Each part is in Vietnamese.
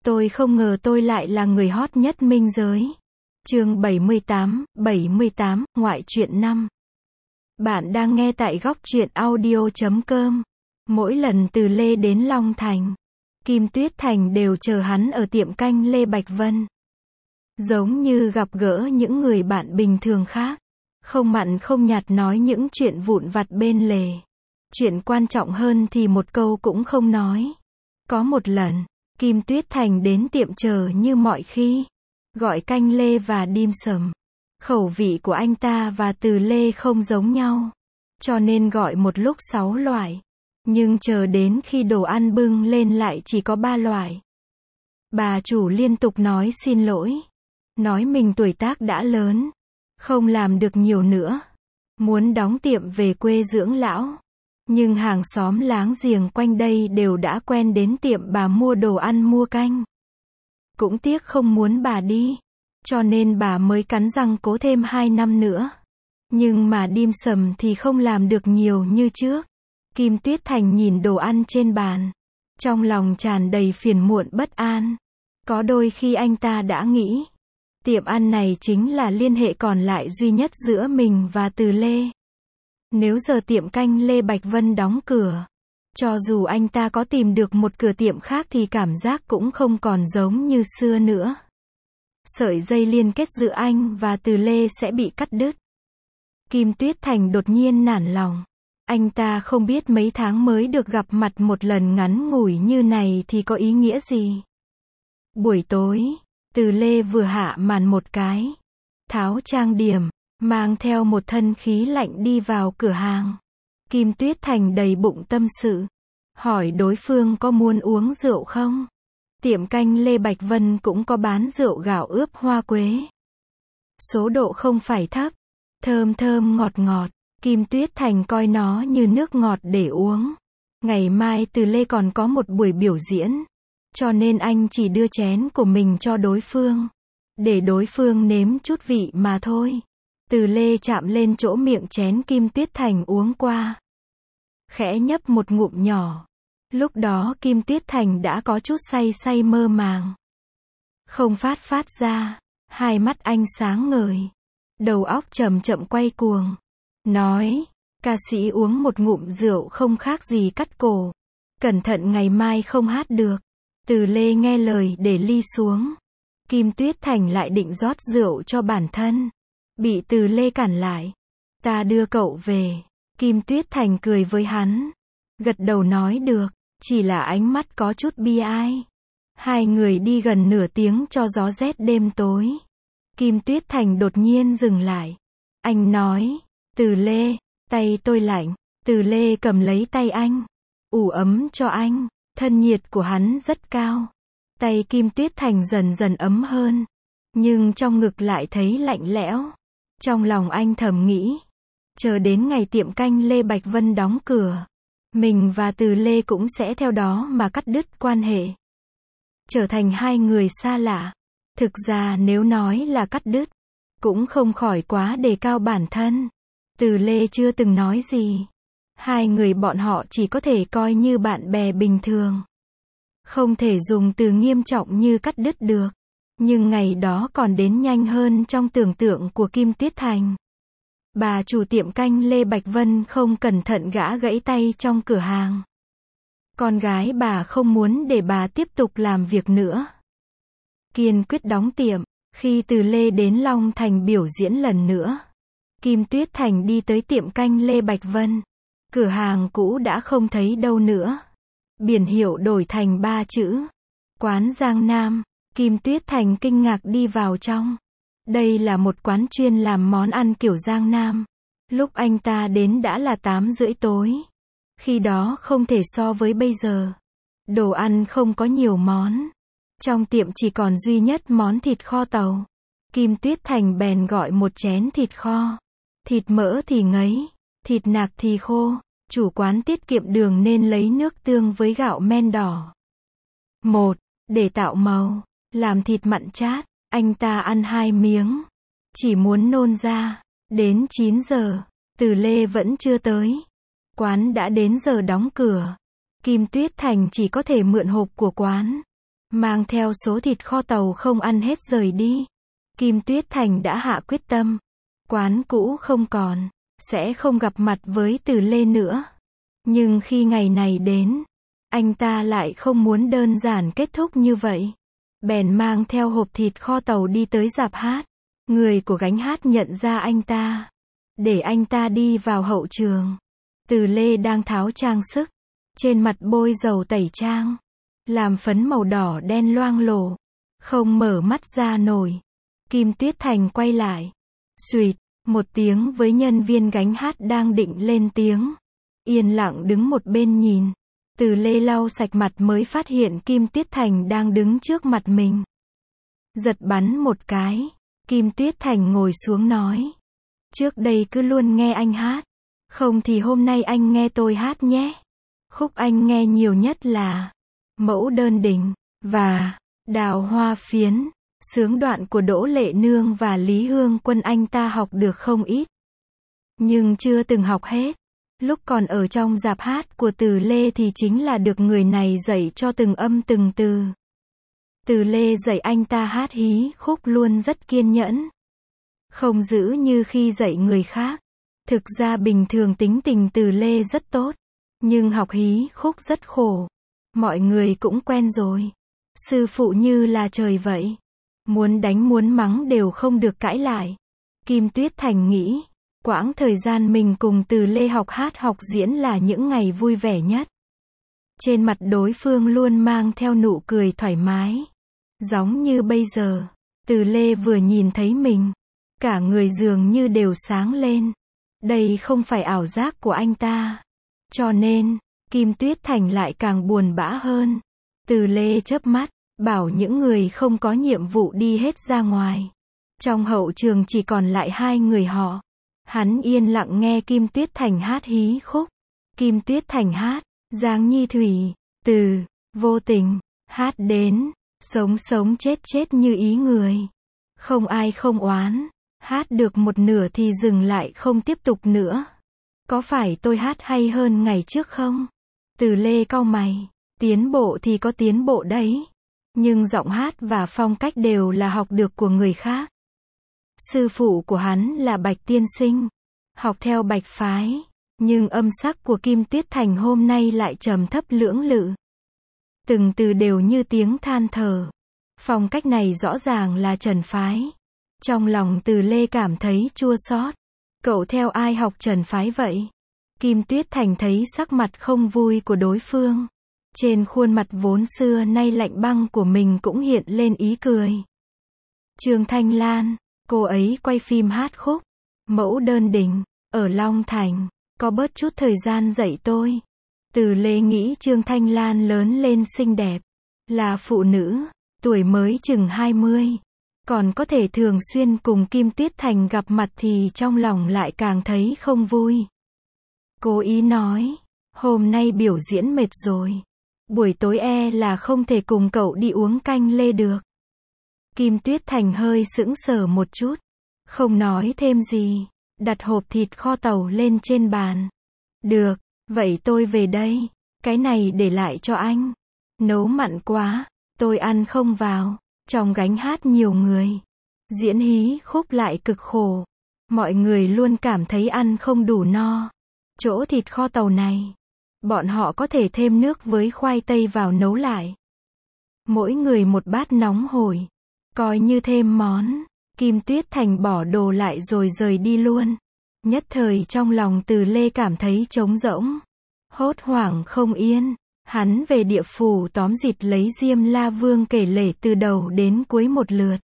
Tôi không ngờ tôi lại là người hot nhất minh giới. Chương 78, ngoại truyện 5. Bạn đang nghe tại góc truyện audio.com. Mỗi lần Từ Lê đến Long Thành, Kim Tuyết Thành đều chờ hắn ở tiệm canh Lê Bạch Vân. Giống như gặp gỡ những người bạn bình thường khác, không mặn không nhạt nói những chuyện vụn vặt bên lề. Chuyện quan trọng hơn thì một câu cũng không nói. Có một lần, Kim Tuyết Thành đến tiệm chờ như mọi khi, gọi canh lê và dim sum. Khẩu vị của anh ta và Từ Lê không giống nhau, cho nên gọi một lúc 6 loại. Nhưng chờ đến khi đồ ăn bưng lên lại chỉ có 3 loại. Bà chủ liên tục nói xin lỗi, nói mình tuổi tác đã lớn, không làm được nhiều nữa, muốn đóng tiệm về quê dưỡng lão. Nhưng hàng xóm láng giềng quanh đây đều đã quen đến tiệm bà mua đồ ăn mua canh. Cũng tiếc không muốn bà đi, cho nên bà mới cắn răng cố thêm 2 năm nữa. Nhưng mà dim sum thì không làm được nhiều như trước. Kim Tuyết Thành nhìn đồ ăn trên bàn, trong lòng tràn đầy phiền muộn bất an. Có đôi khi anh ta đã nghĩ, tiệm ăn này chính là liên hệ còn lại duy nhất giữa mình và Từ Lê. Nếu giờ tiệm canh Lê Bạch Vân đóng cửa, cho dù anh ta có tìm được một cửa tiệm khác thì cảm giác cũng không còn giống như xưa nữa. Sợi dây liên kết giữa anh và Từ Lê sẽ bị cắt đứt. Kim Tuyết Thành đột nhiên nản lòng. Anh ta không biết mấy tháng mới được gặp mặt một lần ngắn ngủi như này thì có ý nghĩa gì. Buổi tối, Từ Lê vừa hạ màn một cái, tháo trang điểm, mang theo một thân khí lạnh đi vào cửa hàng. Kim Tuyết Thành đầy bụng tâm sự, hỏi đối phương có muốn uống rượu không. Tiệm canh Lê Bạch Vân cũng có bán rượu gạo ướp hoa quế. Số độ không phải thấp, thơm thơm ngọt ngọt. Kim Tuyết Thành coi nó như nước ngọt để uống. Ngày mai Từ Lê còn có một buổi biểu diễn, cho nên anh chỉ đưa chén của mình cho đối phương, để đối phương nếm chút vị mà thôi. Từ Lê chạm lên chỗ miệng chén Kim Tuyết Thành uống qua, khẽ nhấp một ngụm nhỏ. Lúc đó Kim Tuyết Thành đã có chút say say mơ màng, không phát ra. Hai mắt anh sáng ngời, đầu óc chậm chậm quay cuồng. Nói, ca sĩ uống một ngụm rượu không khác gì cắt cổ. Cẩn thận ngày mai không hát được. Từ Lê nghe lời để ly xuống. Kim Tuyết Thành lại định rót rượu cho bản thân, bị Từ Lê cản lại. Ta đưa cậu về. Kim Tuyết Thành cười với hắn, gật đầu nói được, chỉ là ánh mắt có chút bi ai. Hai người đi gần nửa tiếng cho gió rét đêm tối. Kim Tuyết Thành đột nhiên dừng lại. Anh nói, Từ Lê, tay tôi lạnh. Từ Lê cầm lấy tay anh, ủ ấm cho anh. Thân nhiệt của hắn rất cao. Tay Kim Tuyết Thành dần dần ấm hơn, nhưng trong ngực lại thấy lạnh lẽo. Trong lòng anh thầm nghĩ, chờ đến ngày tiệm canh Lê Bạch Vân đóng cửa, mình và Từ Lê cũng sẽ theo đó mà cắt đứt quan hệ, trở thành hai người xa lạ. Thực ra nếu nói là cắt đứt, cũng không khỏi quá đề cao bản thân. Từ Lê chưa từng nói gì. Hai người bọn họ chỉ có thể coi như bạn bè bình thường. Không thể dùng từ nghiêm trọng như cắt đứt được. Nhưng ngày đó còn đến nhanh hơn trong tưởng tượng của Kim Tuyết Thành. Bà chủ tiệm canh Lê Bạch Vân không cẩn thận gã gãy tay trong cửa hàng. Con gái bà không muốn để bà tiếp tục làm việc nữa, kiên quyết đóng tiệm. Khi Từ Lê đến Long Thành biểu diễn lần nữa, Kim Tuyết Thành đi tới tiệm canh Lê Bạch Vân. Cửa hàng cũ đã không thấy đâu nữa. Biển hiệu đổi thành 3 chữ, quán Giang Nam. Kim Tuyết Thành kinh ngạc đi vào trong. Đây là một quán chuyên làm món ăn kiểu Giang Nam. Lúc anh ta đến đã là 8:30 tối. Khi đó không thể so với bây giờ. Đồ ăn không có nhiều món. Trong tiệm chỉ còn duy nhất món thịt kho tàu. Kim Tuyết Thành bèn gọi một chén thịt kho. Thịt mỡ thì ngấy, thịt nạc thì khô. Chủ quán tiết kiệm đường nên lấy nước tương với gạo men đỏ. Để tạo màu, làm thịt mặn chát. Anh ta ăn 2 miếng, chỉ muốn nôn ra. Đến 9 giờ, Từ Lê vẫn chưa tới. Quán đã đến giờ đóng cửa. Kim Tuyết Thành chỉ có thể mượn hộp của quán. mang theo số thịt kho tàu không ăn hết rời đi. Kim Tuyết Thành đã hạ quyết tâm. Quán cũ không còn, sẽ không gặp mặt với Từ Lê nữa. Nhưng khi ngày này đến, anh ta lại không muốn đơn giản kết thúc như vậy. Bèn mang theo hộp thịt kho tàu đi tới rạp hát. Người của gánh hát nhận ra anh ta, để anh ta đi vào hậu trường. Từ Lê đang tháo trang sức, trên mặt bôi dầu tẩy trang, làm phấn màu đỏ đen loang lổ, không mở mắt ra nổi. Kim Tuyết Thành quay lại, xuỵt một tiếng với nhân viên gánh hát đang định lên tiếng. Yên lặng đứng một bên nhìn. Từ Lê lau sạch mặt mới phát hiện Kim Tuyết Thành đang đứng trước mặt mình. Giật bắn một cái, Kim Tuyết Thành ngồi xuống nói. Trước đây cứ luôn nghe anh hát. Không thì hôm nay anh nghe tôi hát nhé. Khúc anh nghe nhiều nhất là Mẫu Đơn Đỉnh và Đào Hoa Phiến. Sướng đoạn của Đỗ Lệ Nương và Lý Hương Quân anh ta học được không ít. Nhưng chưa từng học hết. Lúc còn ở trong rạp hát của Từ Lê thì chính là được người này dạy cho từng âm từng từ. Từ Lê dạy anh ta hát hí khúc luôn rất kiên nhẫn. Không giữ như khi dạy người khác. Thực ra bình thường tính tình Từ Lê rất tốt. Nhưng học hí khúc rất khổ. Mọi người cũng quen rồi. Sư phụ như là trời vậy. Muốn đánh muốn mắng đều không được cãi lại. Kim Tuyết Thành nghĩ, quãng thời gian mình cùng Từ Lê học hát học diễn là những ngày vui vẻ nhất. Trên mặt đối phương luôn mang theo nụ cười thoải mái. Giống như bây giờ, Từ Lê vừa nhìn thấy mình, cả người dường như đều sáng lên. Đây không phải ảo giác của anh ta. Cho nên, Kim Tuyết Thành lại càng buồn bã hơn. Từ Lê chớp mắt, bảo những người không có nhiệm vụ đi hết ra ngoài. Trong hậu trường chỉ còn lại hai người họ. Hắn yên lặng nghe Kim Tuyết Thành hát hí khúc. Kim Tuyết Thành hát, Giang Nhi Thủy, từ, vô tình, hát đến, sống sống chết chết như ý người. Không ai không oán, hát được một nửa thì dừng lại không tiếp tục nữa. Có phải tôi hát hay hơn ngày trước không? Từ Lê cau mày, tiến bộ thì có tiến bộ đấy. Nhưng giọng hát và phong cách đều là học được của người khác. Sư phụ của hắn là Bạch Tiên Sinh, học theo Bạch Phái, nhưng âm sắc của Kim Tuyết Thành hôm nay lại trầm thấp lưỡng lự. Từng từ đều như tiếng than thở. Phong cách này rõ ràng là Trần Phái. Trong lòng Từ Lê cảm thấy chua xót. Cậu theo ai học Trần Phái vậy? Kim Tuyết Thành thấy sắc mặt không vui của đối phương. Trên khuôn mặt vốn xưa nay lạnh băng của mình cũng hiện lên ý cười. Trương Thanh Lan, cô ấy quay phim hát khúc Mẫu Đơn Đỉnh ở Long Thành, có bớt chút thời gian dạy tôi. Từ Lê nghĩ Trương Thanh Lan lớn lên xinh đẹp, là phụ nữ, tuổi mới chừng 20, còn có thể thường xuyên cùng Kim Tuyết Thành gặp mặt thì trong lòng lại càng thấy không vui. Cố ý nói, hôm nay biểu diễn mệt rồi. Buổi tối là không thể cùng cậu đi uống canh lê được. Kim Tuyết Thành hơi sững sờ một chút. Không nói thêm gì. Đặt hộp thịt kho tàu lên trên bàn. Được, vậy tôi về đây. Cái này để lại cho anh. Nấu mặn quá, tôi ăn không vào. Trong gánh hát nhiều người. Diễn hí khúc lại cực khổ. Mọi người luôn cảm thấy ăn không đủ no. Chỗ thịt kho tàu này, bọn họ có thể thêm nước với khoai tây vào nấu lại. Mỗi người một bát nóng hổi. Coi như thêm món. Kim Tuyết Thành bỏ đồ lại rồi rời đi luôn. Nhất thời trong lòng Từ Lê cảm thấy trống rỗng. Hốt hoảng không yên. Hắn về địa phủ tóm dịt lấy Diêm La Vương kể lể từ đầu đến cuối một lượt.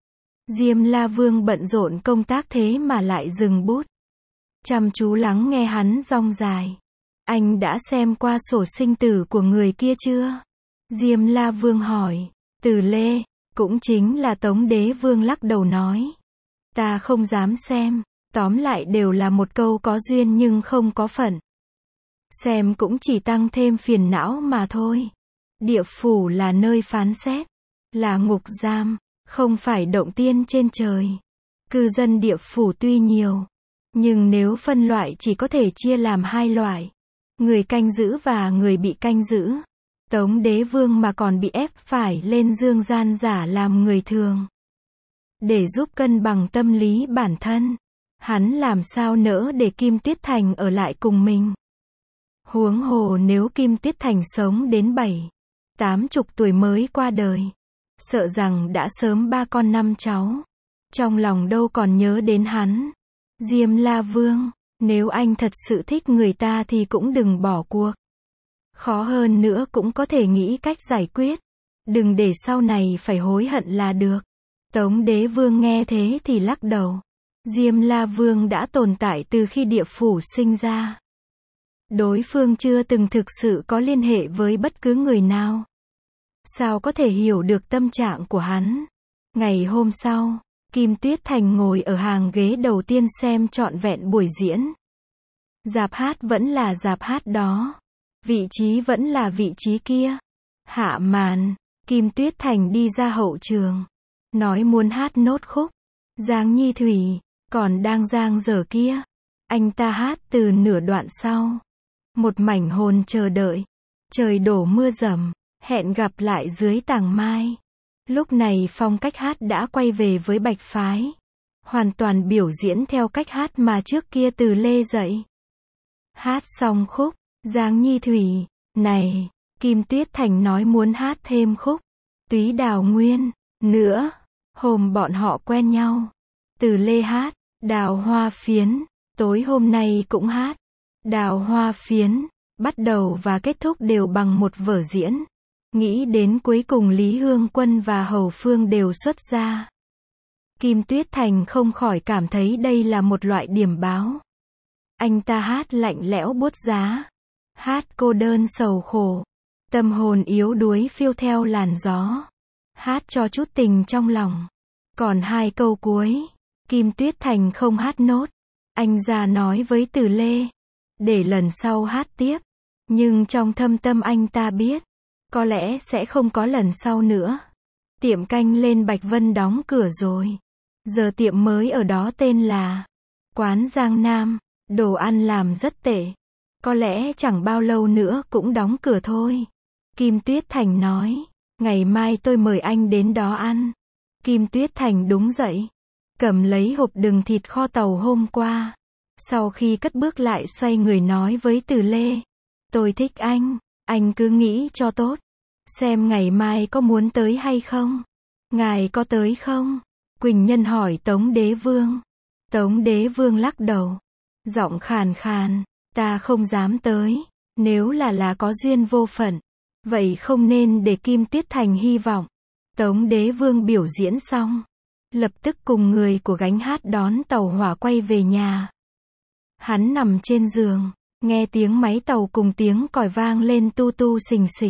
Diêm La Vương bận rộn công tác thế mà lại dừng bút. Chăm chú lắng nghe hắn rong dài. Anh đã xem qua sổ sinh tử của người kia chưa? Diêm La Vương hỏi. Từ Lê, cũng chính là Tống Đế Vương lắc đầu nói. Ta không dám xem, tóm lại đều là một câu có duyên nhưng không có phận. Xem cũng chỉ tăng thêm phiền não mà thôi. Địa phủ là nơi phán xét, là ngục giam, không phải động tiên trên trời. Cư dân địa phủ tuy nhiều, nhưng nếu phân loại chỉ có thể chia làm hai loại. Người canh giữ và người bị canh giữ. Tống Đế Vương mà còn bị ép phải lên dương gian giả làm người thường. Để giúp cân bằng tâm lý bản thân, hắn làm sao nỡ để Kim Tuyết Thành ở lại cùng mình. Huống hồ nếu Kim Tuyết Thành sống đến 80 tuổi mới qua đời, sợ rằng đã sớm 3 con 5 cháu. Trong lòng đâu còn nhớ đến hắn. Diêm La Vương, nếu anh thật sự thích người ta thì cũng đừng bỏ cuộc. Khó hơn nữa cũng có thể nghĩ cách giải quyết. Đừng để sau này phải hối hận là được. Tống Đế Vương nghe thế thì lắc đầu. Diêm La Vương đã tồn tại từ khi địa phủ sinh ra. Đối phương chưa từng thực sự có liên hệ với bất cứ người nào. Sao có thể hiểu được tâm trạng của hắn? Ngày hôm sau, Kim Tuyết Thành ngồi ở hàng ghế đầu tiên xem trọn vẹn buổi diễn. Rạp hát vẫn là rạp hát đó. Vị trí vẫn là vị trí kia. Hạ màn, Kim Tuyết Thành đi ra hậu trường. Nói muốn hát nốt khúc. Giang Nhi Thủy, còn đang giang dở kia. Anh ta hát từ nửa đoạn sau. Một mảnh hồn chờ đợi. Trời đổ mưa rầm. Hẹn gặp lại dưới tàng mai. Lúc này phong cách hát đã quay về với Bạch Phái. Hoàn toàn biểu diễn theo cách hát mà trước kia Từ Lê dạy. Hát xong khúc, Giang Nhi Thủy, này, Kim Tuyết Thành nói muốn hát thêm khúc. Túy Đào Nguyên, nữa, hôm bọn họ quen nhau. Từ Lê hát, Đào Hoa Phiến, tối hôm nay cũng hát. Đào Hoa Phiến, bắt đầu và kết thúc đều bằng một vở diễn. Nghĩ đến cuối cùng Lý Hương Quân và Hầu Phương đều xuất ra. Kim Tuyết Thành không khỏi cảm thấy đây là một loại điểm báo. Anh ta hát lạnh lẽo buốt giá. Hát cô đơn sầu khổ. Tâm hồn yếu đuối phiêu theo làn gió. Hát cho chút tình trong lòng. Còn 2 câu cuối, Kim Tuyết Thành không hát nốt. Anh ra nói với Từ Lê, để lần sau hát tiếp. Nhưng trong thâm tâm anh ta biết, có lẽ sẽ không có lần sau nữa. Tiệm canh lên Bạch Vân đóng cửa rồi. Giờ tiệm mới ở đó tên là Quán Giang Nam. Đồ ăn làm rất tệ. Có lẽ chẳng bao lâu nữa cũng đóng cửa thôi. Kim Tuyết Thành nói, ngày mai tôi mời anh đến đó ăn. Kim Tuyết Thành đúng dậy. Cầm lấy hộp đựng thịt kho tàu hôm qua. Sau khi cất bước lại xoay người nói với Từ Lê. Tôi thích anh cứ nghĩ cho tốt. Xem ngày mai có muốn tới hay không? Ngài có tới không? Quỳnh Nhân hỏi Tống Đế Vương. Tống Đế Vương lắc đầu. Giọng khàn khàn, ta không dám tới. Nếu là có duyên vô phận, vậy không nên để Kim Tuyết Thành hy vọng. Tống Đế Vương biểu diễn xong, lập tức cùng người của gánh hát đón tàu hỏa quay về nhà. Hắn nằm trên giường, nghe tiếng máy tàu cùng tiếng còi vang lên tu tu xình xịch.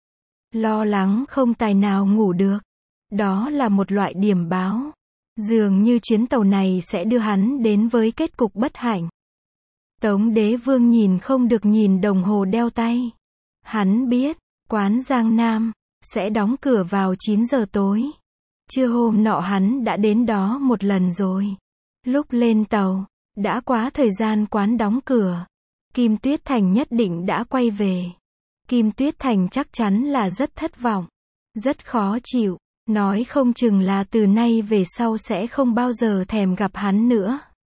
Lo lắng không tài nào ngủ được. Đó là một loại điểm báo. Dường như chuyến tàu này sẽ đưa hắn đến với kết cục bất hạnh. Tống Đế Vương nhìn không được nhìn đồng hồ đeo tay. Hắn biết, quán Giang Nam sẽ đóng cửa vào 9 giờ tối. Trưa hôm nọ hắn đã đến đó một lần rồi. Lúc lên tàu, đã quá thời gian quán đóng cửa. Kim Tuyết Thành nhất định đã quay về. Kim Tuyết Thành chắc chắn là rất thất vọng, rất khó chịu, nói không chừng là từ nay về sau sẽ không bao giờ thèm gặp hắn nữa.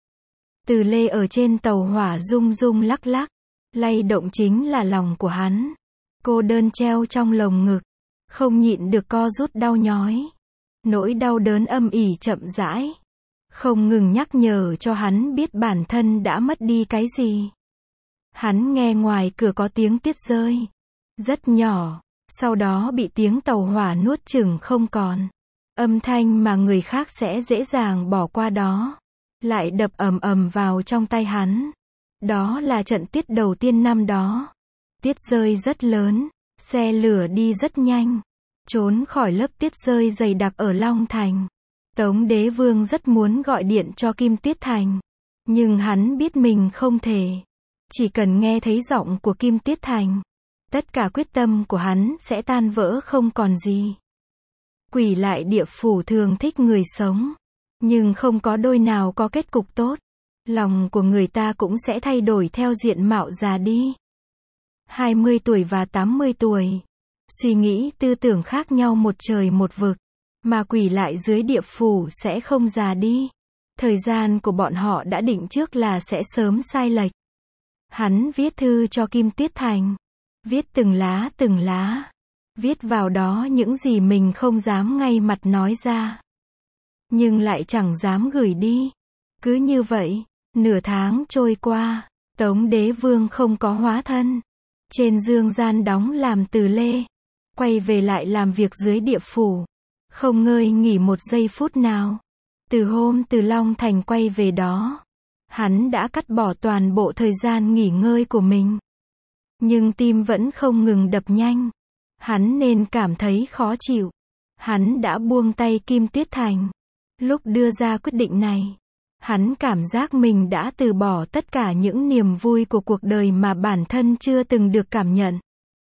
Từ Lê ở trên tàu hỏa rung rung lắc lắc, lay động chính là lòng của hắn. Cô đơn treo trong lồng ngực, không nhịn được co rút đau nhói. Nỗi đau đớn âm ỉ chậm rãi, không ngừng nhắc nhở cho hắn biết bản thân đã mất đi cái gì. Hắn nghe ngoài cửa có tiếng tuyết rơi, rất nhỏ, sau đó bị tiếng tàu hỏa nuốt chửng không còn. Âm thanh mà người khác sẽ dễ dàng bỏ qua đó, lại đập ầm ầm vào trong tay hắn. Đó là trận tuyết đầu tiên năm đó. Tuyết rơi rất lớn, xe lửa đi rất nhanh, trốn khỏi lớp tuyết rơi dày đặc ở Long Thành. Tống Đế Vương rất muốn gọi điện cho Kim Tuyết Thành, nhưng hắn biết mình không thể. Chỉ cần nghe thấy giọng của Kim Tuyết Thành, tất cả quyết tâm của hắn sẽ tan vỡ không còn gì. Quỷ lại địa phủ thường thích người sống, nhưng không có đôi nào có kết cục tốt. Lòng của người ta cũng sẽ thay đổi theo diện mạo già đi. 20 tuổi và 80 tuổi. Suy nghĩ tư tưởng khác nhau một trời một vực. Ma quỷ lại dưới địa phủ sẽ không già đi. Thời gian của bọn họ đã định trước là sẽ sớm sai lệch. Hắn viết thư cho Kim Tuyết Thành. Viết từng lá. Viết vào đó những gì mình không dám ngay mặt nói ra. Nhưng lại chẳng dám gửi đi. Cứ như vậy, nửa tháng trôi qua, Tống Đế Vương không có hóa thân. Trên dương gian đóng làm từ lê. Quay về lại làm việc dưới địa phủ. Không ngơi nghỉ một giây phút nào. Từ hôm từ Long Thành quay về đó, hắn đã cắt bỏ toàn bộ thời gian nghỉ ngơi của mình. Nhưng tim vẫn không ngừng đập nhanh. Hắn nên cảm thấy khó chịu. Hắn đã buông tay Kim Tuyết Thành. Lúc đưa ra quyết định này, hắn cảm giác mình đã từ bỏ tất cả những niềm vui của cuộc đời mà bản thân chưa từng được cảm nhận.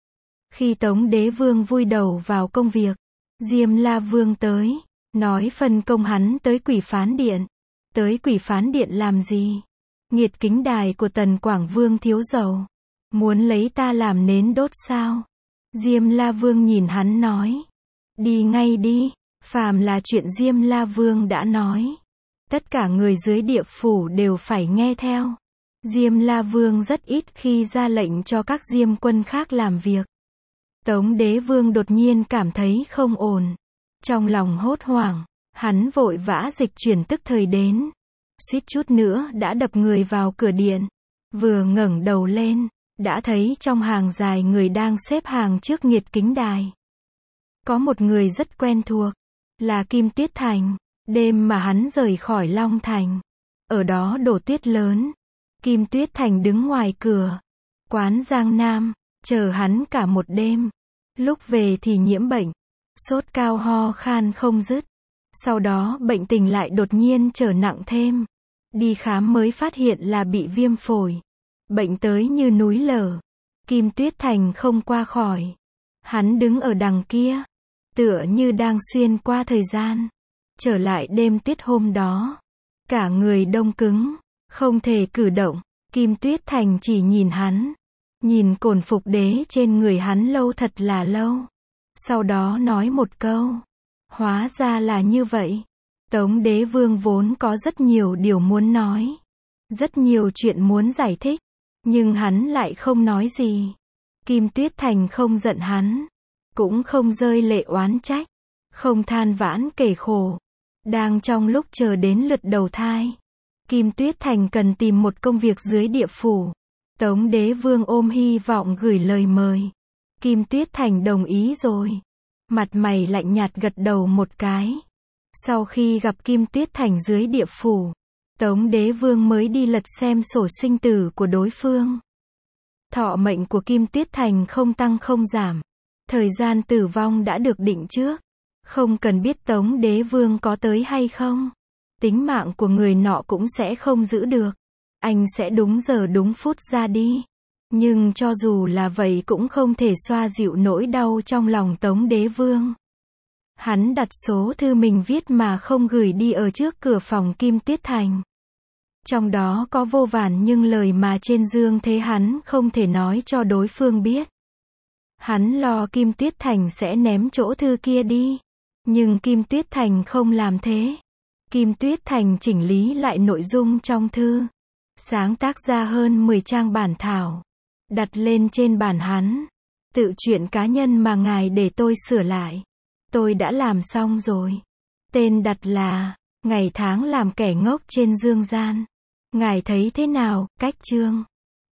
Khi Tống Đế Vương vui đầu vào công việc, Diêm La Vương tới, nói phân công hắn tới Quỷ Phán Điện. Tới Quỷ Phán Điện làm gì? Nghiệt kính đài của Tần Quảng Vương thiếu dầu. Muốn lấy ta làm nến đốt sao? Diêm La Vương nhìn hắn nói. Đi ngay đi. Phàm là chuyện Diêm La Vương đã nói, tất cả người dưới địa phủ đều phải nghe theo. Diêm La Vương rất ít khi ra lệnh cho các diêm quân khác làm việc. Tống Đế Vương đột nhiên cảm thấy không ổn. Trong lòng hốt hoảng, hắn vội vã dịch chuyển tức thời đến. Suýt chút nữa đã đập người vào cửa điện. Vừa ngẩng đầu lên, đã thấy trong hàng dài người đang xếp hàng trước nghiệt kính đài. Có một người rất quen thuộc, là Kim Tuyết Thành. Đêm mà hắn rời khỏi Long Thành, ở đó đổ tuyết lớn. Kim Tuyết Thành đứng ngoài cửa quán Giang Nam, chờ hắn cả một đêm. Lúc về thì nhiễm bệnh, sốt cao ho khan không dứt. Sau đó bệnh tình lại đột nhiên trở nặng thêm. Đi khám mới phát hiện là bị viêm phổi. Bệnh tới như núi lở. Kim Tuyết Thành không qua khỏi. Hắn đứng ở đằng kia, tựa như đang xuyên qua thời gian. Trở lại đêm tuyết hôm đó, cả người đông cứng, không thể cử động. Kim Tuyết Thành chỉ nhìn hắn, nhìn cổn phục đế trên người hắn lâu thật là lâu. Sau đó nói một câu, hóa ra là như vậy. Tống Đế Vương vốn có rất nhiều điều muốn nói, rất nhiều chuyện muốn giải thích, nhưng hắn lại không nói gì. Kim Tuyết Thành không giận hắn, cũng không rơi lệ oán trách, không than vãn kể khổ. Đang trong lúc chờ đến lượt đầu thai, Kim Tuyết Thành cần tìm một công việc dưới địa phủ. Tống Đế Vương ôm hy vọng gửi lời mời. Kim Tuyết Thành đồng ý rồi. Mặt mày lạnh nhạt gật đầu một cái. Sau khi gặp Kim Tuyết Thành dưới địa phủ, Tống Đế Vương mới đi lật xem sổ sinh tử của đối phương. Thọ mệnh của Kim Tuyết Thành không tăng không giảm. Thời gian tử vong đã được định trước. Không cần biết Tống Đế Vương có tới hay không. Tính mạng của người nọ cũng sẽ không giữ được. Anh sẽ đúng giờ đúng phút ra đi. Nhưng cho dù là vậy cũng không thể xoa dịu nỗi đau trong lòng Tống Đế Vương. Hắn đặt số thư mình viết mà không gửi đi ở trước cửa phòng Kim Tuyết Thành. Trong đó có vô vàn những lời mà trên dương thế hắn không thể nói cho đối phương biết. Hắn lo Kim Tuyết Thành sẽ ném chỗ thư kia đi. Nhưng Kim Tuyết Thành không làm thế. Kim Tuyết Thành chỉnh lý lại nội dung trong thư. Sáng tác ra hơn 10 trang bản thảo. Đặt lên trên bàn hắn. Tự chuyện cá nhân mà ngài để tôi sửa lại. Tôi đã làm xong rồi. Tên đặt là, ngày tháng làm kẻ ngốc trên dương gian. Ngài thấy thế nào, cách chương.